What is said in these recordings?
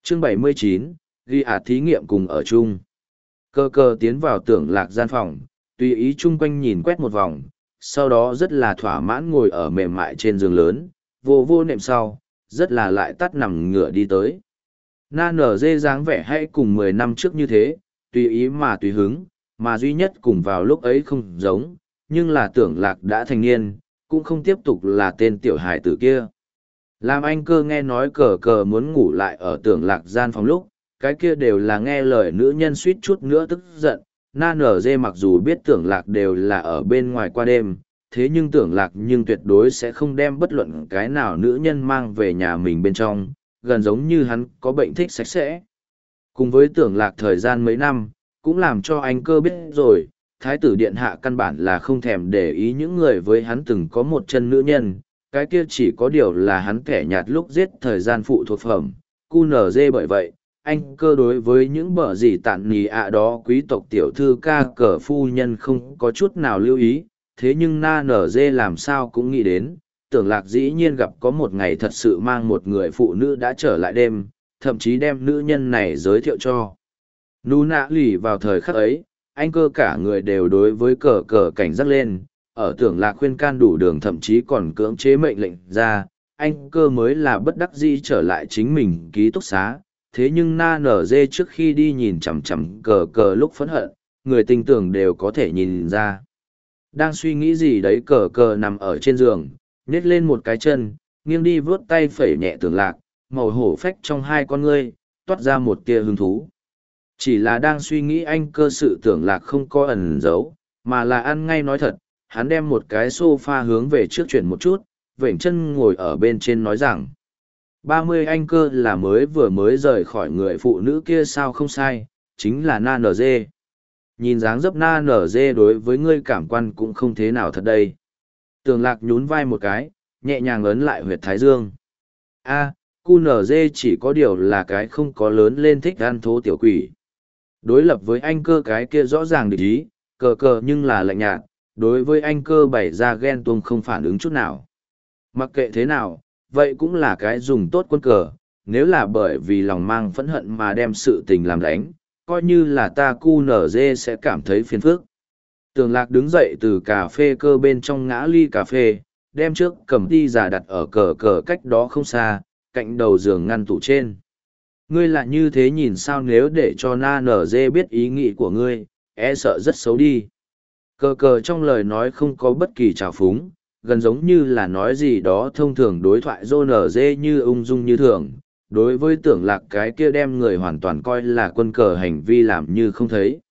Chương 79, ghi thí nghiệm cùng ở chung. Cơ cơ tiến vào tưởng lạc gian phòng, tùy ý chung quanh nhìn quét một vòng, sau đó rất là thỏa mãn ngồi ở mềm mại trên giường lớn, vô vô nệm sau, rất là lại tắt nằm ngửa đi tới. Na nở dê dáng vẻ hay cùng 10 năm trước như thế, tùy ý mà tùy hứng, mà duy nhất cùng vào lúc ấy không giống, nhưng là tưởng lạc đã thành niên, cũng không tiếp tục là tên tiểu hài tử kia. Làm anh cơ nghe nói cờ cờ muốn ngủ lại ở tưởng lạc gian phòng lúc, cái kia đều là nghe lời nữ nhân suýt chút nữa tức giận. Na nở dê mặc dù biết tưởng lạc đều là ở bên ngoài qua đêm, thế nhưng tưởng lạc nhưng tuyệt đối sẽ không đem bất luận cái nào nữ nhân mang về nhà mình bên trong, gần giống như hắn có bệnh thích sạch sẽ. Cùng với tưởng lạc thời gian mấy năm, cũng làm cho anh cơ biết rồi, thái tử điện hạ căn bản là không thèm để ý những người với hắn từng có một chân nữ nhân, cái kia chỉ có điều là hắn kẻ nhạt lúc giết thời gian phụ thuộc phẩm, QNZ. Bởi vậy, anh cơ đối với những bở gì tản nì đó quý tộc tiểu thư ca cờ phu nhân không có chút nào lưu ý, thế nhưng Na nở dê làm sao cũng nghĩ đến, tưởng lạc dĩ nhiên gặp có một ngày thật sự mang một người phụ nữ đã trở lại đêm, thậm chí đem nữ nhân này giới thiệu cho. Nú nạ lì vào thời khắc ấy, anh cơ cả người đều đối với cờ cờ cảnh giác lên, ở tưởng lạc khuyên can đủ đường thậm chí còn cưỡng chế mệnh lệnh ra, anh cơ mới là bất đắc dĩ trở lại chính mình ký túc xá. Thế nhưng Na nở dê trước khi đi nhìn chằm chằm cờ cờ lúc phẫn hận, người tình tưởng đều có thể nhìn ra. Đang suy nghĩ gì đấy cờ cờ nằm ở trên giường, nhét lên một cái chân, nghiêng đi vướt tay phẩy nhẹ tưởng lạc, màu hổ phách trong hai con ngươi, toát ra một tia hứng thú. Chỉ là đang suy nghĩ anh cơ sự tưởng lạc không có ẩn giấu, mà là ăn ngay nói thật, hắn đem một cái sofa hướng về trước chuyển một chút, vểnh chân ngồi ở bên trên nói rằng 30 anh cơ là mới rời khỏi người phụ nữ kia sao không sai, chính là Na nở dê. Nhìn dáng dấp Na nở dê đối với ngươi cảm quan cũng không thế nào thật đây. Tường lạc nhún vai một cái, nhẹ nhàng ấn lại huyệt thái dương. QNZ chỉ có điều là cái không có lớn lên thích ăn thố tiểu quỷ. Đối lập với anh cơ cái kia rõ ràng địch ý, cờ cờ nhưng là lạnh nhạt, đối với anh cơ bày ra ghen tuông không phản ứng chút nào. Mặc kệ thế nào, vậy cũng là cái dùng tốt quân cờ, nếu là bởi vì lòng mang phẫn hận mà đem sự tình làm đánh, coi như là ta QNZ sẽ cảm thấy phiền phức. Tường lạc đứng dậy từ cà phê cơ bên trong ngã ly cà phê, đem trước cầm đi giả đặt ở cờ cờ cách đó không xa, cạnh đầu giường ngăn tủ trên. Ngươi lại như thế nhìn sao nếu để cho Na nở dê biết ý nghĩ của ngươi, e sợ rất xấu đi. Cờ cờ trong lời nói không có bất kỳ trào phúng, gần giống như là nói gì đó thông thường đối thoại dô nở dê như ung dung như thường. Đối với tưởng lạc cái kia đem người hoàn toàn coi là quân cờ hành vi làm như không thấy.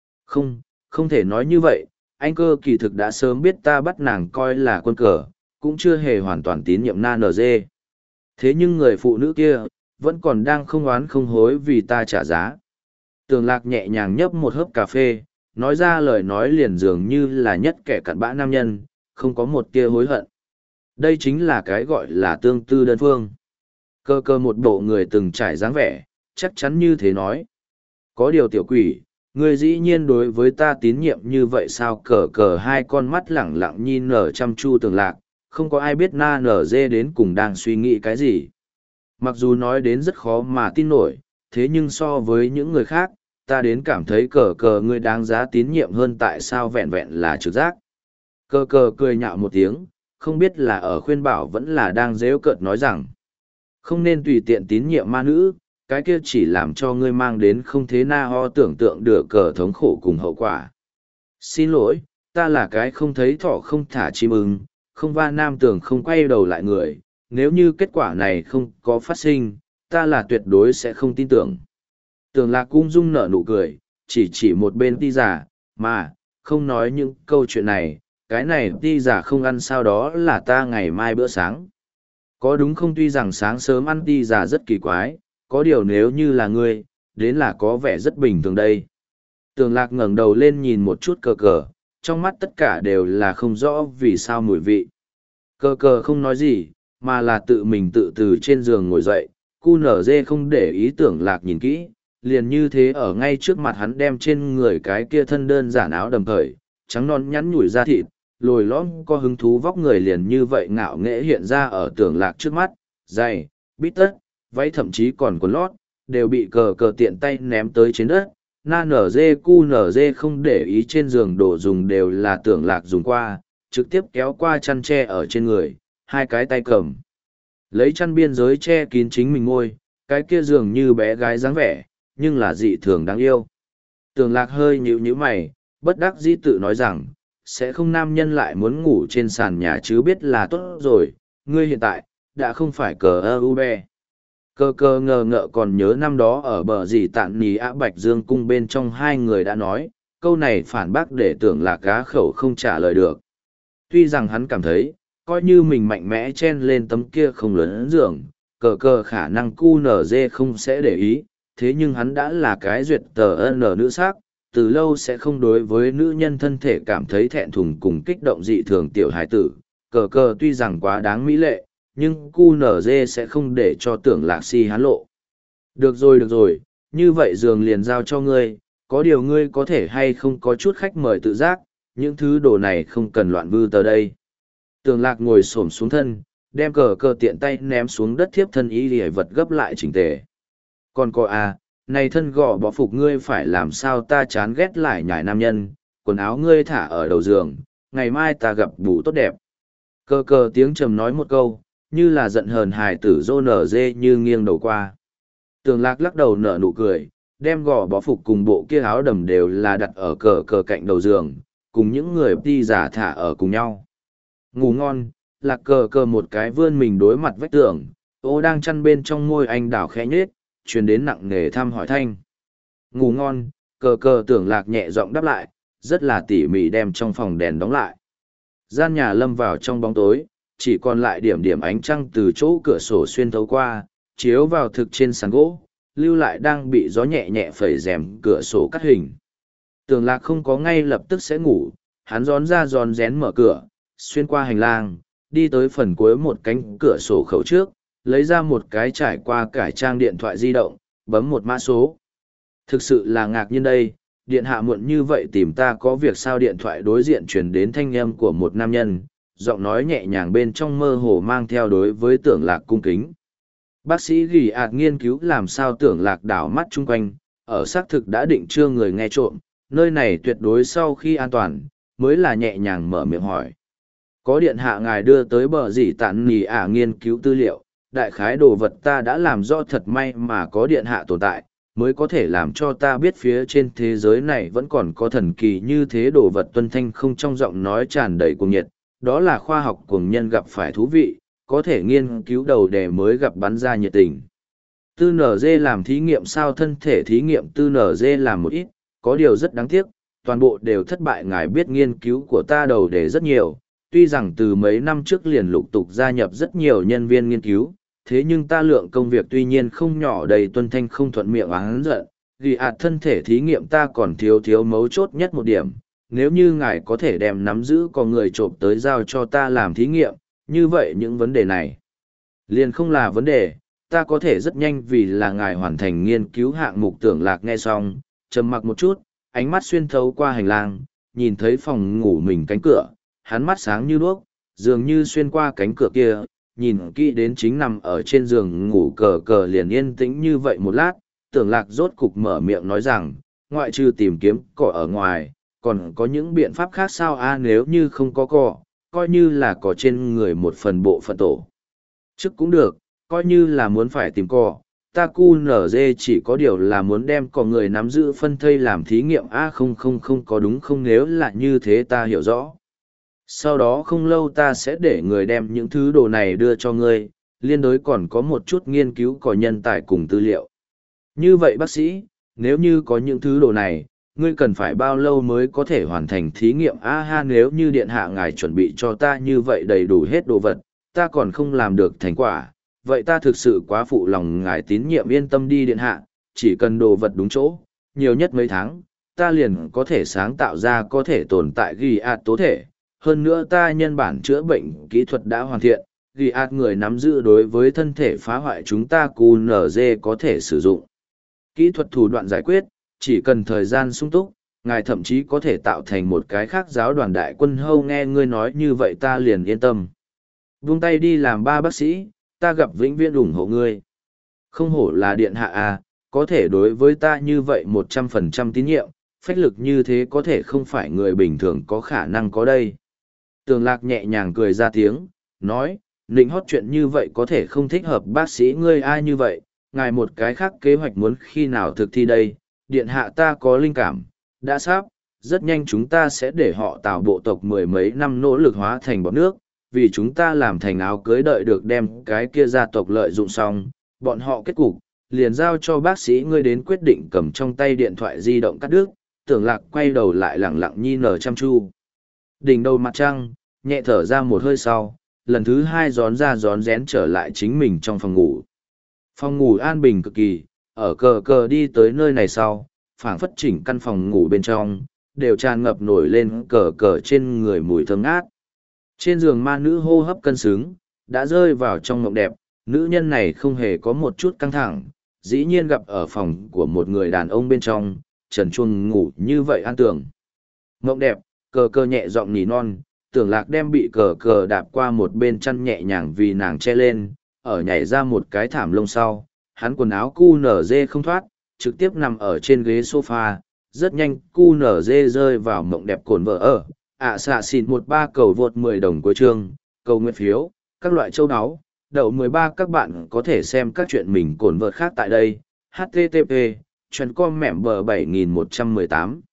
Không thể nói như vậy, anh cơ kỳ thực đã sớm biết ta bắt nàng coi là quân cờ, cũng chưa hề hoàn toàn tín nhiệm Na nở dê. Thế nhưng người phụ nữ kia, vẫn còn đang không oán không hối vì ta trả giá. Tường lạc nhẹ nhàng nhấp một hớp cà phê, nói ra lời nói liền dường như là nhất kẻ cặn bã nam nhân, không có một tia hối hận. Đây chính là cái gọi là tương tư đơn phương. Cơ cơ một bộ người từng trải dáng vẻ, chắc chắn như thế nói. Có điều tiểu quỷ, người dĩ nhiên đối với ta tín nhiệm như vậy sao cờ cờ hai con mắt lẳng lặng nhìn nở chăm chu tường lạc, không có ai biết Na nở dê đến cùng đang suy nghĩ cái gì. Mặc dù nói đến rất khó mà tin nổi, thế nhưng so với những người khác, ta đến cảm thấy cờ cờ ngươi đáng giá tín nhiệm hơn tại sao vẹn vẹn là trực giác. Cờ cờ cười nhạo một tiếng, không biết là ở khuyên bảo vẫn là đang dễu cợt nói rằng không nên tùy tiện tín nhiệm ma nữ, cái kia chỉ làm cho ngươi mang đến không thế na ho tưởng tượng được cờ thống khổ cùng hậu quả. Xin lỗi, ta là cái không thấy thỏ không thả chim ưng, không va nam tường không quay đầu lại người, nếu như kết quả này không có phát sinh, ta là tuyệt đối sẽ không tin tưởng. Tường lạc cung dung nở nụ cười, chỉ một bên ti giả, mà, không nói những câu chuyện này, cái này ti giả không ăn sao đó là ta ngày mai bữa sáng. Có đúng không tuy rằng sáng sớm ăn ti giả rất kỳ quái, có điều nếu như là ngươi, đến là có vẻ rất bình thường đây. Tường lạc ngẩng đầu lên nhìn một chút cờ cờ, trong mắt tất cả đều là không rõ vì sao mùi vị. Cờ cờ không nói gì, mà là tự mình tự từ trên giường ngồi dậy, QNZ không để ý tưởng lạc nhìn kỹ, liền như thế ở ngay trước mặt hắn đem trên người cái kia thân đơn giản áo đầm thời, trắng non nhắn nhủi da thịt, lồi lõm có hứng thú vóc người liền như vậy ngạo nghễ hiện ra ở tưởng lạc trước mắt, dày, bít tất, váy thậm chí còn quần lót, đều bị cờ cờ tiện tay ném tới trên đất. Na nở dê cu nở dê không để ý trên giường đồ dùng đều là Tưởng Lạc dùng qua, trực tiếp kéo qua chăn tre ở trên người, hai cái tay cầm. Lấy chăn biên giới che kín chính mình ngôi, cái kia dường như bé gái dáng vẻ, nhưng là dị thường đáng yêu. Tưởng Lạc hơi nhíu nhíu mày, bất đắc dĩ tự nói rằng, sẽ không nam nhân lại muốn ngủ trên sàn nhà chứ biết là tốt rồi, ngươi hiện tại, đã không phải cờ ơ u be. Cờ cờ ngờ ngợ còn nhớ năm đó ở bờ dì tạn nì ạ Bạch Dương cung bên trong hai người đã nói, câu này phản bác để Tưởng Lạc gá khẩu không trả lời được. Tuy rằng hắn cảm thấy, coi như mình mạnh mẽ chen lên tấm kia không lớn giường, cờ cờ khả năng cu nở dê không sẽ để ý, thế nhưng hắn đã là cái duyệt tờ n nữ sắc, từ lâu sẽ không đối với nữ nhân thân thể cảm thấy thẹn thùng cùng kích động dị thường tiểu hải tử. Cờ cờ tuy rằng quá đáng mỹ lệ, nhưng cu nở dê sẽ không để cho Tưởng Lạc si hán lộ. Được rồi, như vậy giường liền giao cho ngươi, có điều ngươi có thể hay không có chút khách mời tự giác, những thứ đồ này không cần loạn vư tờ đây. Tưởng Lạc ngồi xổm xuống thân, đem cờ cờ tiện tay ném xuống đất thiếp thân y lìa vật gấp lại chỉnh tề. Còn có này thân gò bó phục ngươi phải làm sao ta chán ghét lại nhải nam nhân, quần áo ngươi thả ở đầu giường, ngày mai ta gặp bù tốt đẹp. Cờ cờ tiếng trầm nói một câu, như là giận hờn hài tử rô nở dê như nghiêng đầu qua. Tưởng Lạc lắc đầu nở nụ cười, đem gò bó phục cùng bộ kia áo đầm đều là đặt ở cờ cờ cạnh đầu giường, cùng những người đi giả thả ở cùng nhau. Ngủ ngon, Lạc cờ cờ một cái vươn mình đối mặt vách tường, ô đang chăn bên trong môi anh đảo khẽ nhết, truyền đến nặng nề thăm hỏi thanh. Ngủ ngon, cờ cờ Tưởng Lạc nhẹ giọng đáp lại, rất là tỉ mỉ đem trong phòng đèn đóng lại. Gian nhà lâm vào trong bóng tối, chỉ còn lại điểm điểm ánh trăng từ chỗ cửa sổ xuyên thấu qua, chiếu vào thực trên sàn gỗ, lưu lại đang bị gió nhẹ nhẹ phẩy rèm cửa sổ cắt hình. Tưởng Lạc không có ngay lập tức sẽ ngủ, hắn rón ra rón rén mở cửa, xuyên qua hành lang, đi tới phần cuối một cánh cửa sổ khẩu trước, lấy ra một cái trải qua cải trang điện thoại di động, bấm một mã số. Thực sự là ngạc nhiên đây, điện hạ muộn như vậy tìm ta có việc sao? Điện thoại đối diện truyền đến thanh âm của một nam nhân, giọng nói nhẹ nhàng bên trong mơ hồ mang theo đối với Tưởng Lạc cung kính. Bác sĩ gỉ ạt nghiên cứu làm sao Tưởng Lạc đảo mắt chung quanh, ở xác thực đã định chưa người nghe trộm, nơi này tuyệt đối sau khi an toàn, mới là nhẹ nhàng mở miệng hỏi. Có điện hạ ngài đưa tới bờ dì tản nì nghiên cứu tư liệu, đại khái đồ vật ta đã làm rõ, thật may mà có điện hạ tồn tại, mới có thể làm cho ta biết phía trên thế giới này vẫn còn có thần kỳ như thế đồ vật. Tuân Thanh không trong giọng nói tràn đầy cuồng nhiệt, đó là khoa học cuồng nhân gặp phải thú vị, có thể nghiên cứu đầu đề mới gặp bắn ra nhiệt tình. Tư nở dê làm thí nghiệm sao? Thân thể thí nghiệm tư nở dê làm một ít, có điều rất đáng tiếc, toàn bộ đều thất bại. Ngài biết nghiên cứu của ta đầu đề rất nhiều, tuy rằng từ mấy năm trước liền lục tục gia nhập rất nhiều nhân viên nghiên cứu, thế nhưng ta lượng công việc tuy nhiên không nhỏ đầy. Tuân Thanh không thuận miệng oán giận, vì thân thể thí nghiệm ta còn thiếu mấu chốt nhất một điểm, nếu như ngài có thể đem nắm giữ có người trộm tới giao cho ta làm thí nghiệm, như vậy những vấn đề này liền không là vấn đề, ta có thể rất nhanh vì là ngài hoàn thành nghiên cứu hạng mục. Tưởng Lạc nghe xong, trầm mặc một chút, ánh mắt xuyên thấu qua hành lang, nhìn thấy phòng ngủ mình cánh cửa, hắn mắt sáng như đuốc, dường như xuyên qua cánh cửa kia, nhìn kỹ đến chính nằm ở trên giường ngủ cờ cờ liền yên tĩnh như vậy một lát. Tưởng Lạc rốt cục mở miệng nói rằng, ngoại trừ tìm kiếm cỏ ở ngoài, còn có những biện pháp khác sao? Nếu như không có cỏ, coi như là có trên người một phần bộ phận tổ chức cũng được, coi như là muốn phải tìm cỏ, ta cu nở dê chỉ có điều là muốn đem cỏ người nắm giữ phân thây làm thí nghiệm. Không có đúng không? Nếu là như thế ta hiểu rõ. Sau đó không lâu ta sẽ để người đem những thứ đồ này đưa cho ngươi, liên đối còn có một chút nghiên cứu cỏ nhân tài cùng tư liệu. Như vậy bác sĩ, nếu như có những thứ đồ này, ngươi cần phải bao lâu mới có thể hoàn thành thí nghiệm? Nếu như điện hạ ngài chuẩn bị cho ta như vậy đầy đủ hết đồ vật, ta còn không làm được thành quả, vậy ta thực sự quá phụ lòng ngài tín nhiệm. Yên tâm đi điện hạ, chỉ cần đồ vật đúng chỗ, nhiều nhất mấy tháng, ta liền có thể sáng tạo ra có thể tồn tại ghi tố thể. Hơn nữa ta nhân bản chữa bệnh kỹ thuật đã hoàn thiện, ghi người nắm giữ đối với thân thể phá hoại chúng ta QNZ có thể sử dụng kỹ thuật thủ đoạn giải quyết, chỉ cần thời gian sung túc, ngài thậm chí có thể tạo thành một cái khác giáo đoàn đại quân hâu. Nghe ngươi nói như vậy ta liền yên tâm. Buông tay đi làm ba bác sĩ, ta gặp vĩnh viễn ủng hộ ngươi. Không hổ là điện hạ có thể đối với ta như vậy 100% tín nhiệm, phách lực như thế có thể không phải người bình thường có khả năng có đây. Tường Lạc nhẹ nhàng cười ra tiếng, nói, nịnh hót chuyện như vậy có thể không thích hợp bác sĩ ngươi ai như vậy, ngài một cái khác kế hoạch muốn khi nào thực thi đây, điện hạ ta có linh cảm, đã sắp, rất nhanh chúng ta sẽ để họ tạo bộ tộc mười mấy năm nỗ lực hóa thành bọn nước, vì chúng ta làm thành áo cưới đợi được đem cái kia gia tộc lợi dụng xong, bọn họ kết cục, liền giao cho bác sĩ ngươi đến quyết định cầm trong tay điện thoại di động cắt đứt. Tưởng Lạc quay đầu lại lẳng lặng nhi nở chăm chu. Đỉnh đầu mặt trăng, nhẹ thở ra một hơi sau, lần thứ hai rón ra rón rén trở lại chính mình trong phòng ngủ. Phòng ngủ an bình cực kỳ, ở cờ cờ đi tới nơi này sau, phảng phất chỉnh căn phòng ngủ bên trong, đều tràn ngập nổi lên cờ cờ trên người mùi thơm ngát. Trên giường ma nữ hô hấp cân xứng, đã rơi vào trong mộng đẹp, nữ nhân này không hề có một chút căng thẳng, dĩ nhiên gặp ở phòng của một người đàn ông bên trong, trần chuông ngủ như vậy an tưởng. Mộng đẹp, cờ cờ nhẹ giọng nỉ non, Tưởng Lạc đem bị cờ cờ đạp qua một bên chăn nhẹ nhàng vì nàng che lên, ở nhảy ra một cái thảm lông sau, hắn quần áo cu nở dê không thoát, trực tiếp nằm ở trên ghế sofa, rất nhanh cu nở dê rơi vào mộng đẹp cồn vợ ở, xạ xịn 13 cầu vượt 10 đồng cuối chương, cầu nguyện phiếu, các loại châu áo, đậu 13 các bạn có thể xem các chuyện mình cồn vợt khác tại đây, http, chuyện com mẹm bờ 7118.